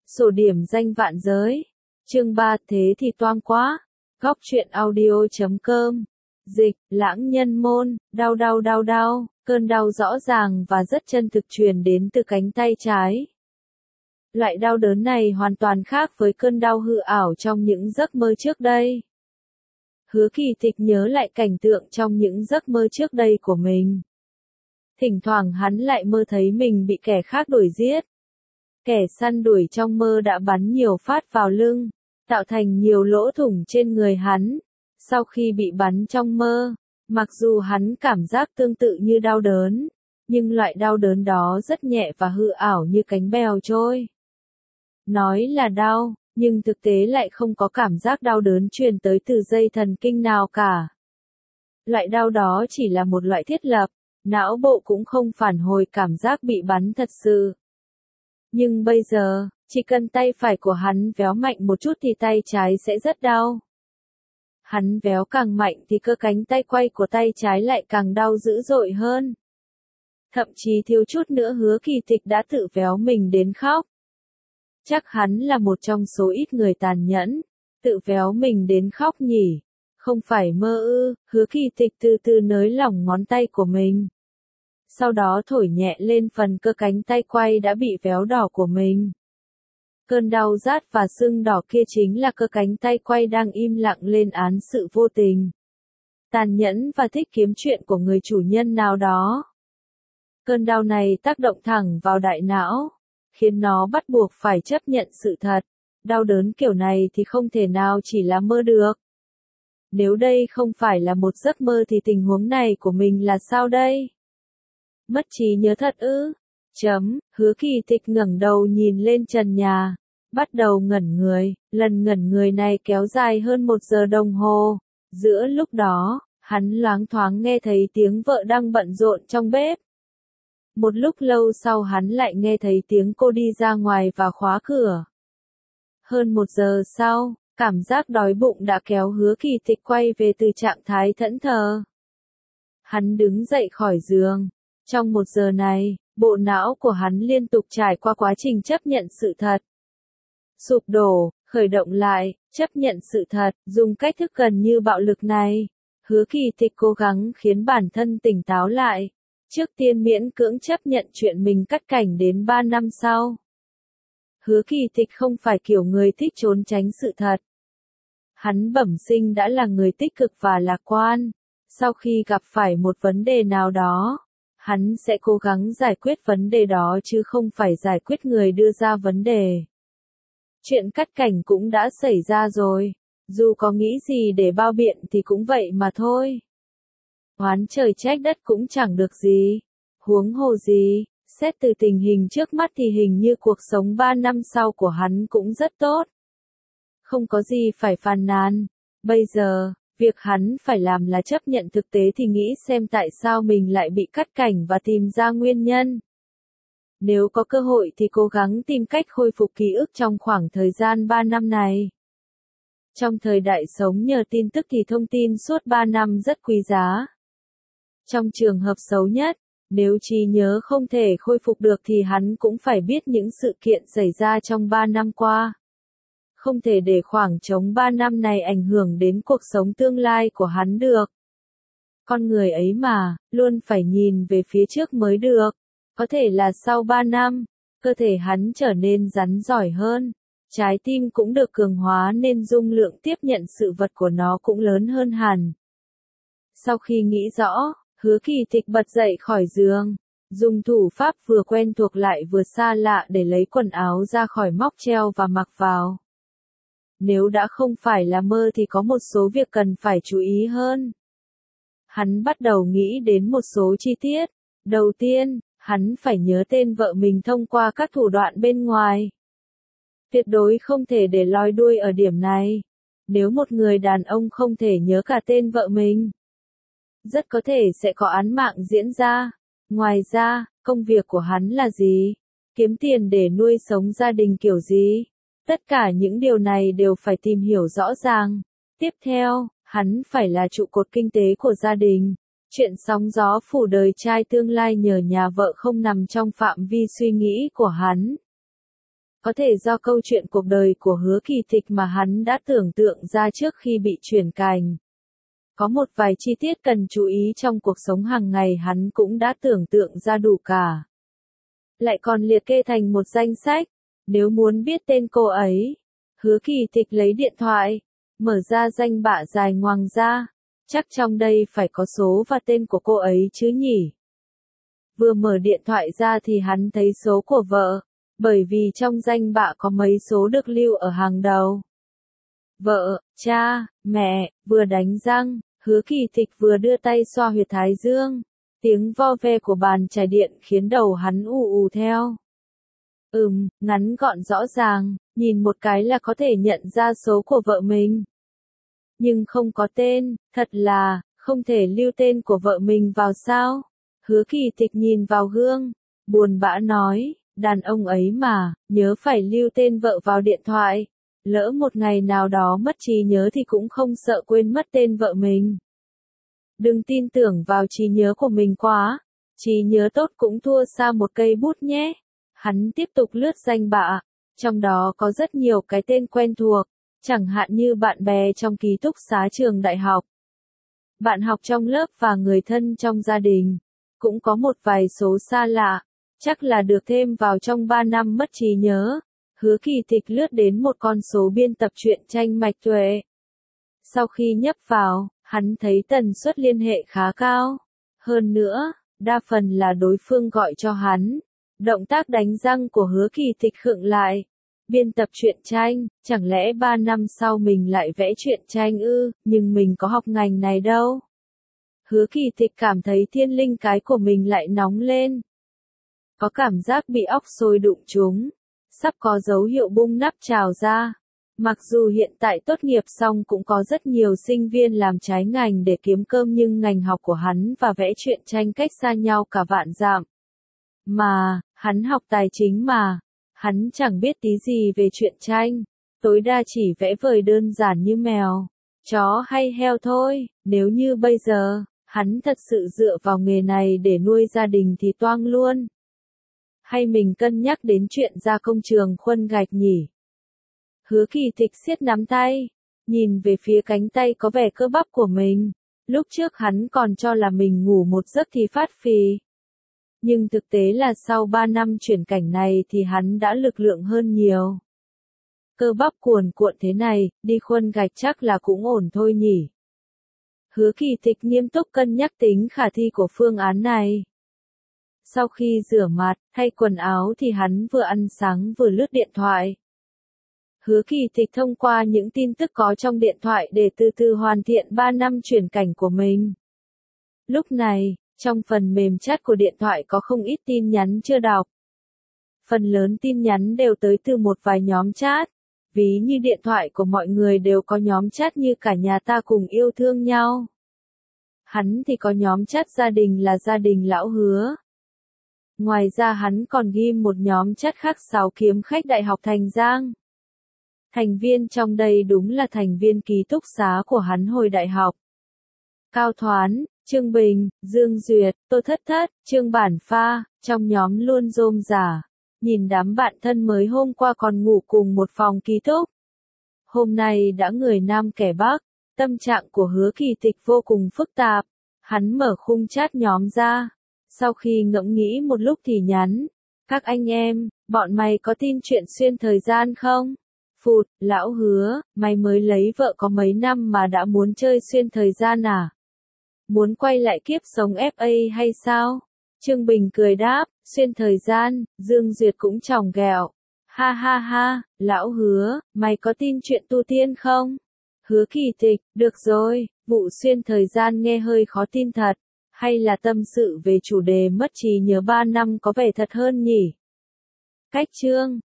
Sổ điểm danh vạn giới. Chương 3 thế thì toang quá. Góc truyện audio.com. Dịch, lãng nhân môn, đau, cơn đau rõ ràng và rất chân thực truyền đến từ cánh tay trái. Loại đau đớn này hoàn toàn khác với cơn đau hư ảo trong những giấc mơ trước đây. Hứa Kỳ Tịch nhớ lại cảnh tượng trong những giấc mơ trước đây của mình. Thỉnh thoảng hắn lại mơ thấy mình bị kẻ khác đuổi giết. Kẻ săn đuổi trong mơ đã bắn nhiều phát vào lưng, tạo thành nhiều lỗ thủng trên người hắn. Sau khi bị bắn trong mơ, mặc dù hắn cảm giác tương tự như đau đớn, nhưng loại đau đớn đó rất nhẹ và hư ảo như cánh bèo trôi. Nói là đau, nhưng thực tế lại không có cảm giác đau đớn truyền tới từ dây thần kinh nào cả. Loại đau đó chỉ là một loại thiết lập, não bộ cũng không phản hồi cảm giác bị bắn thật sự. Nhưng bây giờ, chỉ cần tay phải của hắn véo mạnh một chút thì tay trái sẽ rất đau. Hắn véo càng mạnh thì cơ cánh tay quay của tay trái lại càng đau dữ dội hơn. Thậm chí thiếu chút nữa Hứa Kỳ Tịch đã tự véo mình đến khóc. Chắc hắn là một trong số ít người tàn nhẫn, tự véo mình đến khóc nhỉ. Không phải mơ ư? Hứa Kỳ Tịch từ từ nới lỏng ngón tay của mình. Sau đó thổi nhẹ lên phần cơ cánh tay quay đã bị véo đỏ của mình. Cơn đau rát và sưng đỏ kia chính là cơ cánh tay quay đang im lặng lên án sự vô tình, tàn nhẫn và thích kiếm chuyện của người chủ nhân nào đó. Cơn đau này tác động thẳng vào đại não, khiến nó bắt buộc phải chấp nhận sự thật. Đau đớn kiểu này thì không thể nào chỉ là mơ được. Nếu đây không phải là một giấc mơ thì tình huống này của mình là sao đây? Mất trí nhớ thật ư? Hứa Kỳ Tịch ngẩng đầu nhìn lên trần nhà, bắt đầu ngẩn người, lần ngẩn người này kéo dài hơn 1 giờ đồng hồ. Giữa lúc đó, hắn loáng thoáng nghe thấy tiếng vợ đang bận rộn trong bếp. Một lúc lâu sau hắn lại nghe thấy tiếng cô đi ra ngoài và khóa cửa. Hơn 1 giờ sau, cảm giác đói bụng đã kéo Hứa Kỳ Tịch quay về từ trạng thái thẫn thờ. Hắn đứng dậy khỏi giường. Trong 1 giờ này, bộ não của hắn liên tục trải qua quá trình chấp nhận sự thật. Sụp đổ, khởi động lại, chấp nhận sự thật, dùng cách thức gần như bạo lực này. Hứa Kỳ Tịch cố gắng khiến bản thân tỉnh táo lại. Trước tiên miễn cưỡng chấp nhận chuyện mình cắt cảnh đến 3 năm sau. Hứa Kỳ Tịch không phải kiểu người thích trốn tránh sự thật. Hắn bẩm sinh đã là người tích cực và lạc quan. Sau khi gặp phải một vấn đề nào đó, hắn sẽ cố gắng giải quyết vấn đề đó chứ không phải giải quyết người đưa ra vấn đề. Chuyện cắt cảnh cũng đã xảy ra rồi. Dù có nghĩ gì để bao biện thì cũng vậy mà thôi. Oán trời trách đất cũng chẳng được gì. Huống hồ gì, xét từ tình hình trước mắt thì hình như cuộc sống 3 năm sau của hắn cũng rất tốt. Không có gì phải phàn nàn. Bây giờ, việc hắn phải làm là chấp nhận thực tế thì nghĩ xem tại sao mình lại bị cắt cảnh và tìm ra nguyên nhân. Nếu có cơ hội thì cố gắng tìm cách khôi phục ký ức trong khoảng thời gian 3 năm này. Trong thời đại sống nhờ tin tức thì thông tin suốt 3 năm rất quý giá. Trong trường hợp xấu nhất, nếu trí nhớ không thể khôi phục được thì hắn cũng phải biết những sự kiện xảy ra trong 3 năm qua. Không thể để khoảng trống 3 năm này ảnh hưởng đến cuộc sống tương lai của hắn được. Con người ấy mà, luôn phải nhìn về phía trước mới được. Có thể là sau 3 năm, cơ thể hắn trở nên rắn giỏi hơn. Trái tim cũng được cường hóa nên dung lượng tiếp nhận sự vật của nó cũng lớn hơn hẳn. Sau khi nghĩ rõ, Hứa Kỳ Tịch bật dậy khỏi giường, dùng thủ pháp vừa quen thuộc lại vừa xa lạ để lấy quần áo ra khỏi móc treo và mặc vào. Nếu đã không phải là mơ thì có một số việc cần phải chú ý hơn. Hắn bắt đầu nghĩ đến một số chi tiết. Đầu tiên, hắn phải nhớ tên vợ mình thông qua các thủ đoạn bên ngoài. Tuyệt đối không thể để lòi đuôi ở điểm này. Nếu một người đàn ông không thể nhớ cả tên vợ mình, rất có thể sẽ có án mạng diễn ra. Ngoài ra, công việc của hắn là gì? Kiếm tiền để nuôi sống gia đình kiểu gì? Tất cả những điều này đều phải tìm hiểu rõ ràng. Tiếp theo, hắn phải là trụ cột kinh tế của gia đình. Chuyện sóng gió phủ đời trai tương lai nhờ nhà vợ không nằm trong phạm vi suy nghĩ của hắn. Có thể do câu chuyện cuộc đời của Hứa Kỳ Tịch mà hắn đã tưởng tượng ra trước khi bị chuyển cành. Có một vài chi tiết cần chú ý trong cuộc sống hàng ngày hắn cũng đã tưởng tượng ra đủ cả. Lại còn liệt kê thành một danh sách. Nếu muốn biết tên cô ấy, Hứa Kỳ Tịch lấy điện thoại, mở ra danh bạ dài ngoằng ra. Chắc trong đây phải có số và tên của cô ấy chứ nhỉ? Vừa mở điện thoại ra thì hắn thấy số của vợ, bởi vì trong danh bạ có mấy số được lưu ở hàng đầu. Vợ, cha, mẹ, vừa đánh răng, Hứa Kỳ Tịch vừa đưa tay xoa huyệt thái dương. Tiếng vo ve của bàn chải điện khiến đầu hắn ù ù theo. Ngắn gọn rõ ràng, nhìn một cái là có thể nhận ra số của vợ mình. Nhưng không có tên, thật là, không thể lưu tên của vợ mình vào sao? Hứa Kỳ Tịch nhìn vào gương, buồn bã nói, đàn ông ấy mà, nhớ phải lưu tên vợ vào điện thoại. Lỡ một ngày nào đó mất trí nhớ thì cũng không sợ quên mất tên vợ mình. Đừng tin tưởng vào trí nhớ của mình quá, trí nhớ tốt cũng thua xa một cây bút nhé. Hắn tiếp tục lướt danh bạ, trong đó có rất nhiều cái tên quen thuộc, chẳng hạn như bạn bè trong ký túc xá trường đại học, bạn học trong lớp và người thân trong gia đình. Cũng có một vài số xa lạ, chắc là được thêm vào trong 3 năm mất trí nhớ. Hứa Kỳ Tịch lướt đến một con số biên tập truyện tranh Mạch Tuệ. Sau khi nhấp vào, hắn thấy tần suất liên hệ khá cao. Hơn nữa, đa phần là đối phương gọi cho hắn. Động tác đánh răng của Hứa Kỳ Tịch khựng lại. Biên tập truyện tranh, chẳng lẽ 3 năm sau mình lại vẽ truyện tranh ư, nhưng mình có học ngành này đâu. Hứa Kỳ Tịch cảm thấy thiên linh cái của mình lại nóng lên. Có cảm giác bị óc sôi đụng trúng. Sắp có dấu hiệu bung nắp trào ra. Mặc dù hiện tại tốt nghiệp xong cũng có rất nhiều sinh viên làm trái ngành để kiếm cơm nhưng ngành học của hắn và vẽ truyện tranh cách xa nhau cả vạn dặm. Mà, hắn học tài chính mà. Hắn chẳng biết tí gì về truyện tranh. Tối đa chỉ vẽ vời đơn giản như mèo, chó hay heo thôi. Nếu như bây giờ, hắn thật sự dựa vào nghề này để nuôi gia đình thì toang luôn. Hay mình cân nhắc đến chuyện ra công trường khuân gạch nhỉ? Hứa Kỳ Tịch siết nắm tay, nhìn về phía cánh tay có vẻ cơ bắp của mình. Lúc trước hắn còn cho là mình ngủ một giấc thì phát phì. Nhưng thực tế là sau 3 năm chuyển cảnh này thì hắn đã lực lượng hơn nhiều. Cơ bắp cuồn cuộn thế này, đi khuân gạch chắc là cũng ổn thôi nhỉ. Hứa Kỳ Tịch nghiêm túc cân nhắc tính khả thi của phương án này. Sau khi rửa mặt, thay quần áo thì hắn vừa ăn sáng vừa lướt điện thoại. Hứa Kỳ Tịch thông qua những tin tức có trong điện thoại để từ từ hoàn thiện 3 năm chuyển cảnh của mình. Lúc này, trong phần mềm chat của điện thoại có không ít tin nhắn chưa đọc. Phần lớn tin nhắn đều tới từ một vài nhóm chat. Ví như điện thoại của mọi người đều có nhóm chat như cả nhà ta cùng yêu thương nhau. Hắn thì có nhóm chat gia đình là gia đình lão Hứa. Ngoài ra hắn còn ghi một nhóm chat khác 6 kiếm khách Đại học Thành Giang. Thành viên trong đây đúng là thành viên ký túc xá của hắn hồi đại học. Cao Thoán, Trương Bình, Dương Duyệt, Tô Thất Thất, Trương Bản Pha, trong nhóm luôn rôm rả. Nhìn đám bạn thân mới hôm qua còn ngủ cùng một phòng ký túc. Hôm nay đã người Nam kẻ Bắc, tâm trạng của Hứa Kỳ Tịch vô cùng phức tạp. Hắn mở khung chat nhóm ra. Sau khi ngẫm nghĩ một lúc thì nhắn. Các anh em, bọn mày có tin chuyện xuyên thời gian không? Phụt, lão Hứa, mày mới lấy vợ có mấy năm mà đã muốn chơi xuyên thời gian à? Muốn quay lại kiếp sống FA hay sao? Trương Bình cười đáp, xuyên thời gian. Dương Duyệt cũng chòng ghẹo. Ha ha ha, lão Hứa, mày có tin chuyện tu tiên không? Hứa Kỳ Tịch, được rồi, vụ xuyên thời gian nghe hơi khó tin thật. Hay là tâm sự về chủ đề mất trí nhớ 3 năm có vẻ thật hơn nhỉ? Cách chương